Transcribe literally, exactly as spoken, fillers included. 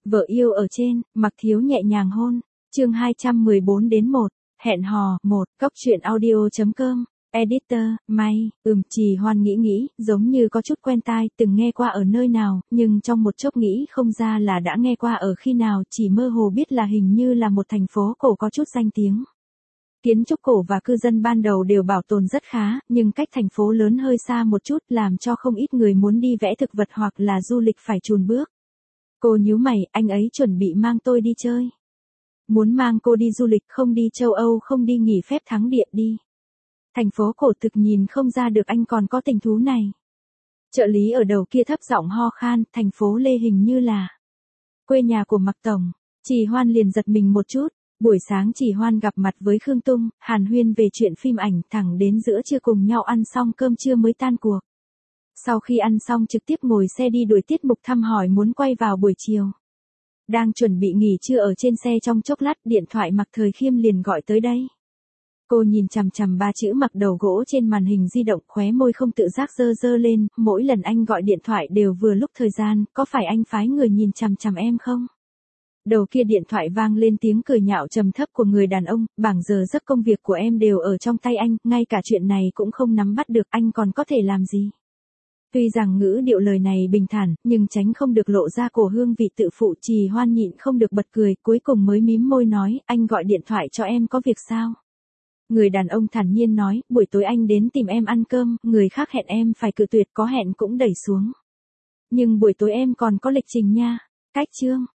Vợ yêu ở trên, Mặc Thiếu nhẹ nhàng hôn. Chương hai trăm mười bốn đến một. Hẹn hò. một. Cốc truyện audio chấm com. Editor, May. Ừm, Trì Hoan nghĩ nghĩ, giống như có chút quen tai, từng nghe qua ở nơi nào, nhưng trong một chốc nghĩ không ra là đã nghe qua ở khi nào, chỉ mơ hồ biết là hình như là một thành phố cổ có chút danh tiếng. Kiến trúc cổ và cư dân ban đầu đều bảo tồn rất khá, nhưng cách thành phố lớn hơi xa một chút làm cho không ít người muốn đi vẽ thực vật hoặc là du lịch phải chùn bước. Cô nhíu mày, anh ấy chuẩn bị mang tôi đi chơi. Muốn mang cô đi du lịch, không đi châu Âu, không đi nghỉ phép thắng địa đi. Thành phố cổ thực nhìn không ra được anh còn có tình thú này. Trợ lý ở đầu kia thấp giọng ho khan, thành phố Lê hình như là quê nhà của Mặc Tổng. Trì Hoan liền giật mình một chút. Buổi sáng Trì Hoan gặp mặt với Khương Tung, hàn huyên về chuyện phim ảnh, thẳng đến giữa trưa cùng nhau ăn xong cơm trưa mới tan cuộc. Sau khi ăn xong trực tiếp ngồi xe đi đuổi tiết mục thăm hỏi muốn quay vào buổi chiều. Đang chuẩn bị nghỉ trưa ở trên xe trong chốc lát, điện thoại Mặc Thời Khiêm liền gọi tới đây. Cô nhìn chằm chằm ba chữ Mặc đầu gỗ trên màn hình di động, khóe môi không tự giác dơ dơ lên, mỗi lần anh gọi điện thoại đều vừa lúc thời gian, có phải anh phái người nhìn chằm chằm em không? Đầu kia điện thoại vang lên tiếng cười nhạo trầm thấp của người đàn ông, bảng giờ giấc công việc của em đều ở trong tay anh, ngay cả chuyện này cũng không nắm bắt được, anh còn có thể làm gì? Tuy rằng ngữ điệu lời này bình thản, nhưng tránh không được lộ ra cổ hương vị tự phụ. Trì Hoan nhịn không được bật cười, cuối cùng mới mím môi nói, anh gọi điện thoại cho em có việc sao? Người đàn ông thản nhiên nói, buổi tối anh đến tìm em ăn cơm, người khác hẹn em phải cự tuyệt, có hẹn cũng đẩy xuống. Nhưng buổi tối em còn có lịch trình nha. Cách chương.